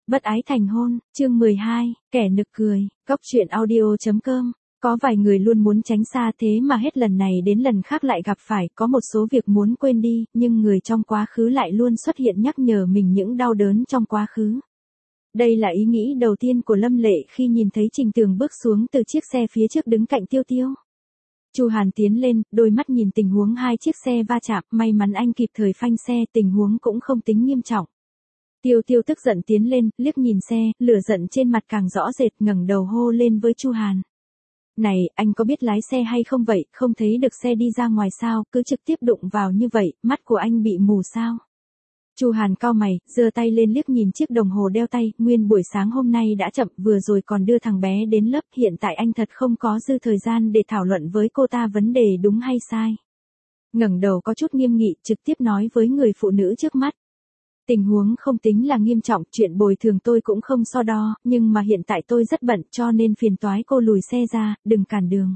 Bất ái thành hôn, chương 12, kẻ nực cười, Cóc truyện audio.com. Có vài người luôn muốn tránh xa thế mà hết lần này đến lần khác lại gặp phải, có một số việc muốn quên đi, nhưng người trong quá khứ lại luôn xuất hiện nhắc nhở mình những đau đớn trong quá khứ. Đây là ý nghĩ đầu tiên của Lâm Lệ khi nhìn thấy Trình Tường bước xuống từ chiếc xe phía trước đứng cạnh Tiêu Tiêu. Chu Hàn tiến lên, đôi mắt nhìn tình huống hai chiếc xe va chạm, may mắn anh kịp thời phanh xe, tình huống cũng không tính nghiêm trọng. Tiêu Tiêu tức giận tiến lên, liếc nhìn xe, lửa giận trên mặt càng rõ rệt, ngẩng đầu hô lên với Chu Hàn. Này, anh có biết lái xe hay không vậy, không thấy được xe đi ra ngoài sao, cứ trực tiếp đụng vào như vậy, mắt của anh bị mù sao? Chu Hàn cau mày, giơ tay lên liếc nhìn chiếc đồng hồ đeo tay, nguyên buổi sáng hôm nay đã chậm, vừa rồi còn đưa thằng bé đến lớp, hiện tại anh thật không có dư thời gian để thảo luận với cô ta vấn đề đúng hay sai. Ngẩng đầu có chút nghiêm nghị, trực tiếp nói với người phụ nữ trước mắt. Tình huống không tính là nghiêm trọng, chuyện bồi thường tôi cũng không so đo, nhưng mà hiện tại tôi rất bận cho nên phiền toái cô lùi xe ra, đừng cản đường.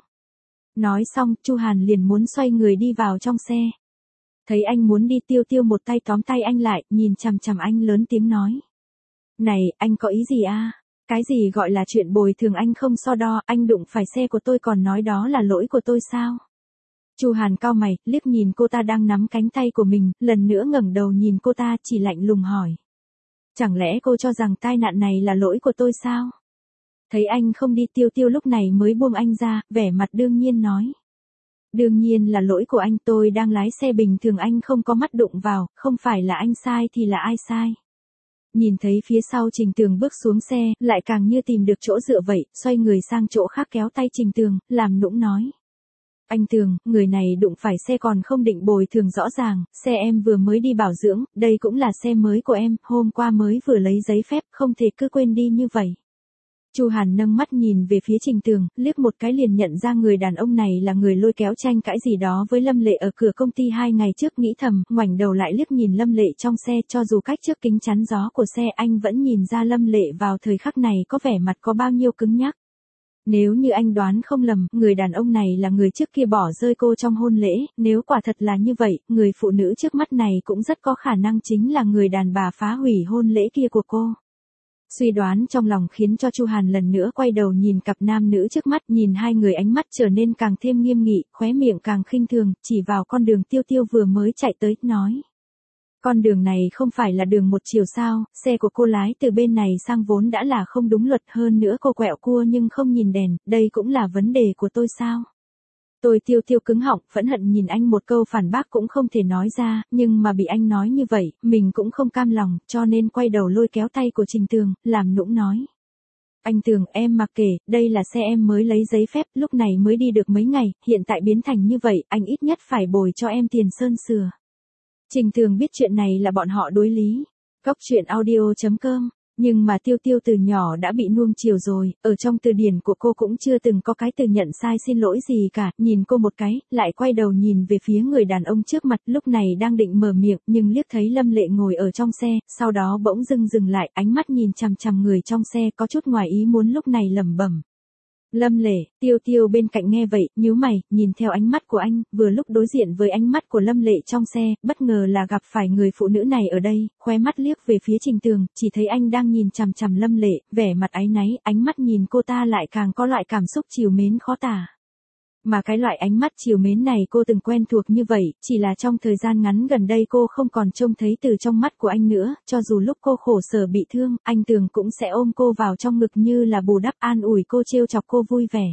Nói xong, Chu Hàn liền muốn xoay người đi vào trong xe. Thấy anh muốn đi, Tiêu Tiêu một tay tóm tay anh lại, nhìn chằm chằm anh lớn tiếng nói. Này, anh có ý gì à? Cái gì gọi là chuyện bồi thường anh không so đo, anh đụng phải xe của tôi còn nói đó là lỗi của tôi sao? Chu Hàn cau mày, liếc nhìn cô ta đang nắm cánh tay của mình, lần nữa ngẩng đầu nhìn cô ta, chỉ lạnh lùng hỏi. Chẳng lẽ cô cho rằng tai nạn này là lỗi của tôi sao? Thấy anh không đi, Tiêu Tiêu lúc này mới buông anh ra, vẻ mặt đương nhiên nói. Đương nhiên là lỗi của anh, tôi đang lái xe bình thường anh không có mắt đụng vào, không phải là anh sai thì là ai sai? Nhìn thấy phía sau Trình Tường bước xuống xe, lại càng như tìm được chỗ dựa vậy, xoay người sang chỗ khác kéo tay Trình Tường, làm nũng nói. Anh Tường, người này đụng phải xe còn không định bồi thường rõ ràng, xe em vừa mới đi bảo dưỡng, đây cũng là xe mới của em, hôm qua mới vừa lấy giấy phép, không thể cứ quên đi như vậy. Chu Hàn nâng mắt nhìn về phía Trình Tường, liếc một cái liền nhận ra người đàn ông này là người lôi kéo tranh cãi gì đó với Lâm Lệ ở cửa công ty 2 ngày trước, nghĩ thầm, ngoảnh đầu lại liếc nhìn Lâm Lệ trong xe, cho dù cách trước kính chắn gió của xe anh vẫn nhìn ra Lâm Lệ vào thời khắc này có vẻ mặt có bao nhiêu cứng nhắc. Nếu như anh đoán không lầm, người đàn ông này là người trước kia bỏ rơi cô trong hôn lễ, nếu quả thật là như vậy, người phụ nữ trước mắt này cũng rất có khả năng chính là người đàn bà phá hủy hôn lễ kia của cô. Suy đoán trong lòng khiến cho Chu Hàn lần nữa quay đầu nhìn cặp nam nữ trước mắt, nhìn hai người ánh mắt trở nên càng thêm nghiêm nghị, khóe miệng càng khinh thường, chỉ vào con đường Tiêu Tiêu vừa mới chạy tới, nói. Con đường này không phải là đường một chiều sao, xe của cô lái từ bên này sang vốn đã là không đúng luật, hơn nữa cô quẹo cua nhưng không nhìn đèn, đây cũng là vấn đề của tôi sao? Tôi Tiêu Tiêu cứng họng, phẫn hận nhìn anh, một câu phản bác cũng không thể nói ra, nhưng mà bị anh nói như vậy, mình cũng không cam lòng, cho nên quay đầu lôi kéo tay của Trình Tường, làm nũng nói. Anh Tường, em mặc kệ, đây là xe em mới lấy giấy phép, lúc này mới đi được mấy ngày, hiện tại biến thành như vậy, anh ít nhất phải bồi cho em tiền sơn sửa. Trình Tường biết chuyện này là bọn họ đối lý. Cóc truyện audio.com. Nhưng mà Tiêu Tiêu từ nhỏ đã bị nuông chiều rồi, ở trong từ điển của cô cũng chưa từng có cái từ nhận sai xin lỗi gì cả, nhìn cô một cái, lại quay đầu nhìn về phía người đàn ông trước mặt, lúc này đang định mở miệng, nhưng liếc thấy Lâm Lệ ngồi ở trong xe, sau đó bỗng dưng dừng lại, ánh mắt nhìn chằm chằm người trong xe, có chút ngoài ý muốn, lúc này lẩm bẩm. Lâm Lệ, Tiêu Tiêu bên cạnh nghe vậy, nhíu mày, nhìn theo ánh mắt của anh, vừa lúc đối diện với ánh mắt của Lâm Lệ trong xe, bất ngờ là gặp phải người phụ nữ này ở đây, khóe mắt liếc về phía Trình Tường, chỉ thấy anh đang nhìn chằm chằm Lâm Lệ, vẻ mặt áy náy, ánh mắt nhìn cô ta lại càng có loại cảm xúc trìu mến khó tả. Mà cái loại ánh mắt trìu mến này cô từng quen thuộc như vậy, chỉ là trong thời gian ngắn gần đây cô không còn trông thấy từ trong mắt của anh nữa, cho dù lúc cô khổ sở bị thương, anh Tường cũng sẽ ôm cô vào trong ngực như là bù đắp, an ủi cô, trêu chọc cô vui vẻ.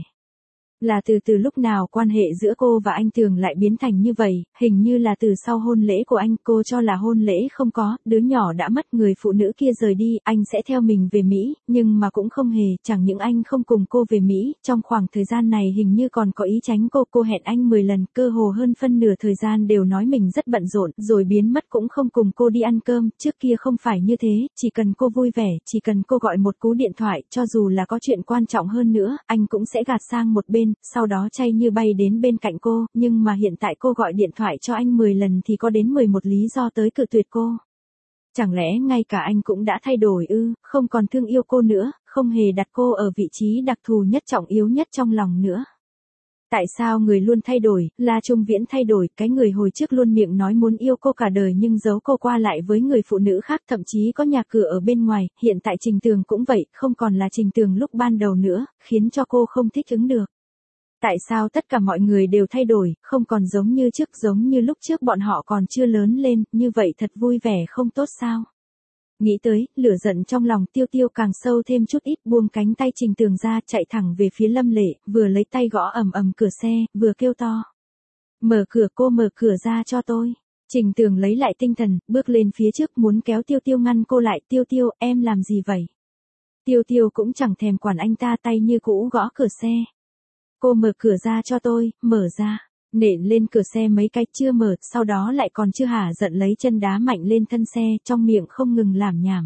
Là từ lúc nào quan hệ giữa cô và anh Tường lại biến thành như vậy, hình như là từ sau hôn lễ của anh, cô cho là hôn lễ không có, đứa nhỏ đã mất, người phụ nữ kia rời đi, anh sẽ theo mình về Mỹ, nhưng mà cũng không hề, chẳng những anh không cùng cô về Mỹ, trong khoảng thời gian này hình như còn có ý tránh cô hẹn anh 10 lần, cơ hồ hơn phân nửa thời gian đều nói mình rất bận rộn, rồi biến mất cũng không cùng cô đi ăn cơm, trước kia không phải như thế, chỉ cần cô vui vẻ, chỉ cần cô gọi một cú điện thoại, cho dù là có chuyện quan trọng hơn nữa, anh cũng sẽ gạt sang một bên, sau đó chay như bay đến bên cạnh cô, nhưng mà hiện tại cô gọi điện thoại cho anh 10 lần thì có đến 11 lý do tới cự tuyệt cô. Chẳng lẽ ngay cả anh cũng đã thay đổi ư, không còn thương yêu cô nữa, không hề đặt cô ở vị trí đặc thù nhất, trọng yếu nhất trong lòng nữa. Tại sao người luôn thay đổi, La Trung Viễn thay đổi, cái người hồi trước luôn miệng nói muốn yêu cô cả đời nhưng giấu cô qua lại với người phụ nữ khác, thậm chí có nhà cửa ở bên ngoài, hiện tại Trình Tường cũng vậy, không còn là Trình Tường lúc ban đầu nữa, khiến cho cô không thích ứng được. Tại sao tất cả mọi người đều thay đổi, không còn giống như trước, giống như lúc trước bọn họ còn chưa lớn lên, như vậy thật vui vẻ không tốt sao? Nghĩ tới, lửa giận trong lòng Tiêu Tiêu càng sâu thêm chút ít, buông cánh tay Trình Tường ra, chạy thẳng về phía Lâm Lệ, vừa lấy tay gõ ầm ầm cửa xe, vừa kêu to. Mở cửa, cô mở cửa ra cho tôi. Trình Tường lấy lại tinh thần, bước lên phía trước muốn kéo Tiêu Tiêu ngăn cô lại. Tiêu Tiêu, em làm gì vậy? Tiêu Tiêu cũng chẳng thèm quản anh ta, tay như cũ gõ cửa xe. Cô mở cửa ra cho tôi, mở ra. Nện lên cửa xe mấy cái chưa mở, sau đó lại còn chưa hả giận lấy chân đá mạnh lên thân xe, trong miệng không ngừng làm nhảm.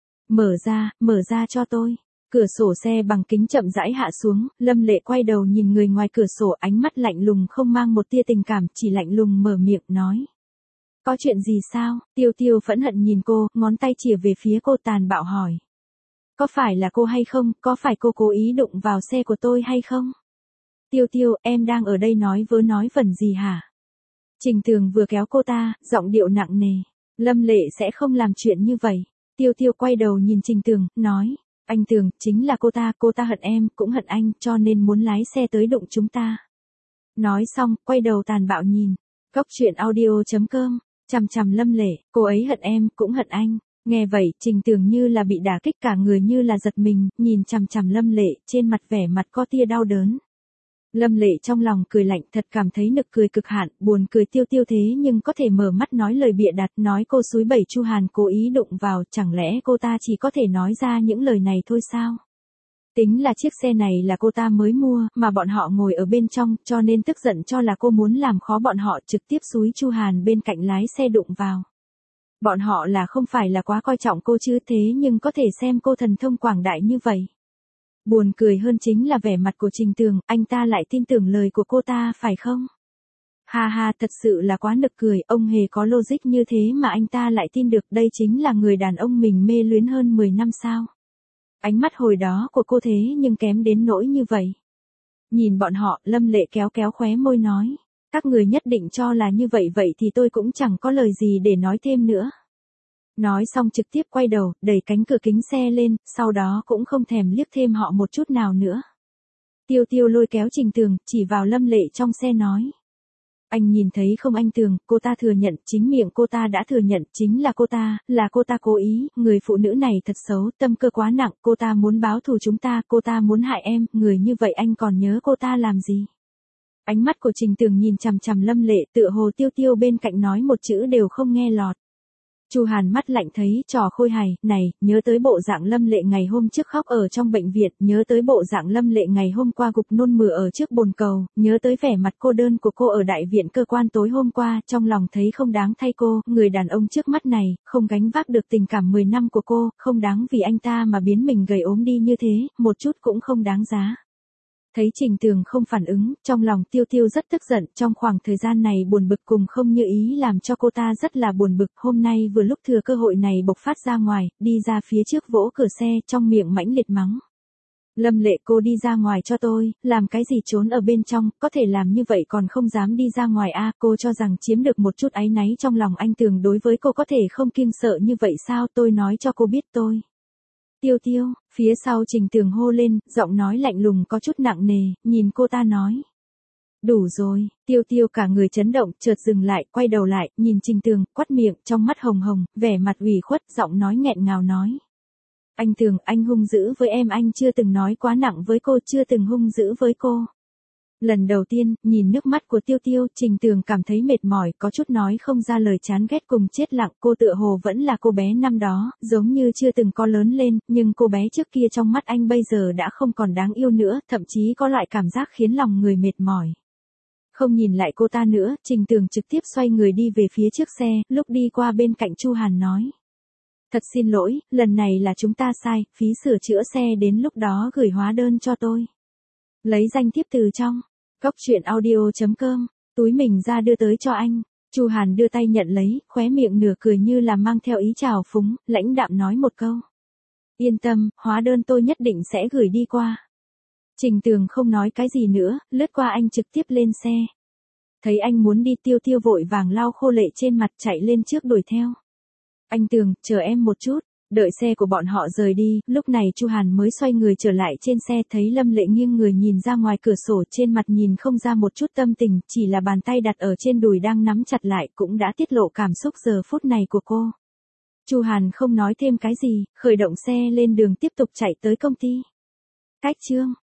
Mở ra cho tôi. Cửa sổ xe bằng kính chậm rãi hạ xuống, Lâm Lệ quay đầu nhìn người ngoài cửa sổ, ánh mắt lạnh lùng không mang một tia tình cảm, chỉ lạnh lùng mở miệng nói. Có chuyện gì sao? Tiêu Tiêu phẫn hận nhìn cô, ngón tay chìa về phía cô tàn bạo hỏi. Có phải là cô hay không, có phải cô cố ý đụng vào xe của tôi hay không? Tiêu Tiêu, em đang ở đây nói vớ nói vẩn gì hả? Trình Tường vừa kéo cô ta, giọng điệu nặng nề. Lâm Lệ sẽ không làm chuyện như vậy. Tiêu Tiêu quay đầu nhìn Trình Tường, nói. Anh Tường, chính là cô ta hận em, cũng hận anh, cho nên muốn lái xe tới đụng chúng ta. Nói xong, quay đầu tàn bạo nhìn. Cốc truyện audio.com, chằm Lâm Lệ, cô ấy hận em, cũng hận anh. Nghe vậy, Trình Tường như là bị đả kích, cả người như là giật mình, nhìn chằm Lâm Lệ, trên mặt vẻ mặt có tia đau đớn. Lâm Lệ trong lòng cười lạnh, thật cảm thấy nực cười cực hạn, buồn cười Tiêu Tiêu thế nhưng có thể mở mắt nói lời bịa đặt, nói cô xúi bẩy Chu Hàn cố ý đụng vào, chẳng lẽ cô ta chỉ có thể nói ra những lời này thôi sao? Tính là chiếc xe này là cô ta mới mua, mà bọn họ ngồi ở bên trong, cho nên tức giận cho là cô muốn làm khó bọn họ, trực tiếp xúi Chu Hàn bên cạnh lái xe đụng vào. Bọn họ là không phải là quá coi trọng cô chứ, thế nhưng có thể xem cô thần thông quảng đại như vậy. Buồn cười hơn chính là vẻ mặt của Trình Tường, anh ta lại tin tưởng lời của cô ta phải không? Ha ha, thật sự là quá nực cười, ông hề có logic như thế mà anh ta lại tin được, đây chính là người đàn ông mình mê luyến hơn 10 năm sao? Ánh mắt hồi đó của cô thế nhưng kém đến nỗi như vậy. Nhìn bọn họ, Lâm Lệ kéo khóe môi nói. Các người nhất định cho là như vậy, vậy thì tôi cũng chẳng có lời gì để nói thêm nữa. Nói xong trực tiếp quay đầu, đẩy cánh cửa kính xe lên, sau đó cũng không thèm liếc thêm họ một chút nào nữa. Tiêu Tiêu lôi kéo Trình Tường, chỉ vào Lâm Lệ trong xe nói. Anh nhìn thấy không anh Tường, cô ta thừa nhận, chính miệng cô ta đã thừa nhận, chính là cô ta cố ý, người phụ nữ này thật xấu, tâm cơ quá nặng, cô ta muốn báo thù chúng ta, cô ta muốn hại em, người như vậy anh còn nhớ cô ta làm gì? Ánh mắt của Trình Tường nhìn chằm Lâm Lệ, tựa hồ Tiêu Tiêu bên cạnh nói một chữ đều không nghe lọt. Chu Hàn mắt lạnh thấy trò khôi hài, này, nhớ tới bộ dạng Lâm Lệ ngày hôm trước khóc ở trong bệnh viện, nhớ tới bộ dạng Lâm Lệ ngày hôm qua gục nôn mửa ở trước bồn cầu, nhớ tới vẻ mặt cô đơn của cô ở đại viện cơ quan tối hôm qua, trong lòng thấy không đáng thay cô, người đàn ông trước mắt này, không gánh vác được tình cảm 10 năm của cô, không đáng vì anh ta mà biến mình gầy ốm đi như thế, một chút cũng không đáng giá. Thấy Trình Tường không phản ứng, trong lòng Tiêu Tiêu rất tức giận, trong khoảng thời gian này buồn bực cùng không như ý làm cho cô ta rất là buồn bực, hôm nay vừa lúc thừa cơ hội này bộc phát ra ngoài, đi ra phía trước vỗ cửa xe, trong miệng mãnh liệt mắng. Lâm Lệ, cô đi ra ngoài cho tôi, làm cái gì trốn ở bên trong, có thể làm như vậy còn không dám đi ra ngoài à, cô cho rằng chiếm được một chút áy náy trong lòng anh Tường đối với cô có thể không kiêng sợ như vậy sao, tôi nói cho cô biết tôi. Tiêu Tiêu, phía sau Trình Tường hô lên, giọng nói lạnh lùng có chút nặng nề, nhìn cô ta nói. Đủ rồi, Tiêu Tiêu cả người chấn động, chợt dừng lại, quay đầu lại, nhìn Trình Tường, quắt miệng, trong mắt hồng hồng, vẻ mặt ủy khuất, giọng nói nghẹn ngào nói. Anh Tường, anh hung dữ với em, anh chưa từng nói quá nặng với cô, chưa từng hung dữ với cô. Lần đầu tiên, nhìn nước mắt của Tiêu Tiêu, Trình Tường cảm thấy mệt mỏi, có chút nói không ra lời, chán ghét cùng chết lặng, cô tựa hồ vẫn là cô bé năm đó, giống như chưa từng có lớn lên, nhưng cô bé trước kia trong mắt anh bây giờ đã không còn đáng yêu nữa, thậm chí có loại cảm giác khiến lòng người mệt mỏi. Không nhìn lại cô ta nữa, Trình Tường trực tiếp xoay người đi về phía trước xe, lúc đi qua bên cạnh Chu Hàn nói. Thật xin lỗi, lần này là chúng ta sai, phí sửa chữa xe đến lúc đó gửi hóa đơn cho tôi. Lấy danh thiếp từ trong cốc truyện audio.com, túi mình ra đưa tới cho anh. Chu Hàn đưa tay nhận lấy, khóe miệng nửa cười như là mang theo ý trào phúng, lãnh đạm nói một câu. Yên tâm, hóa đơn tôi nhất định sẽ gửi đi qua. Trình Tường không nói cái gì nữa, lướt qua anh trực tiếp lên xe. Thấy anh muốn đi, Tiêu Tiêu vội vàng lau khô lệ trên mặt chạy lên trước đuổi theo. Anh Tường, chờ em một chút. Đợi xe của bọn họ rời đi, lúc này Chu Hàn mới xoay người trở lại trên xe, thấy Lâm Lệ nghiêng người nhìn ra ngoài cửa sổ, trên mặt nhìn không ra một chút tâm tình, chỉ là bàn tay đặt ở trên đùi đang nắm chặt lại cũng đã tiết lộ cảm xúc giờ phút này của cô. Chu Hàn không nói thêm cái gì, khởi động xe lên đường tiếp tục chạy tới công ty. Cách chương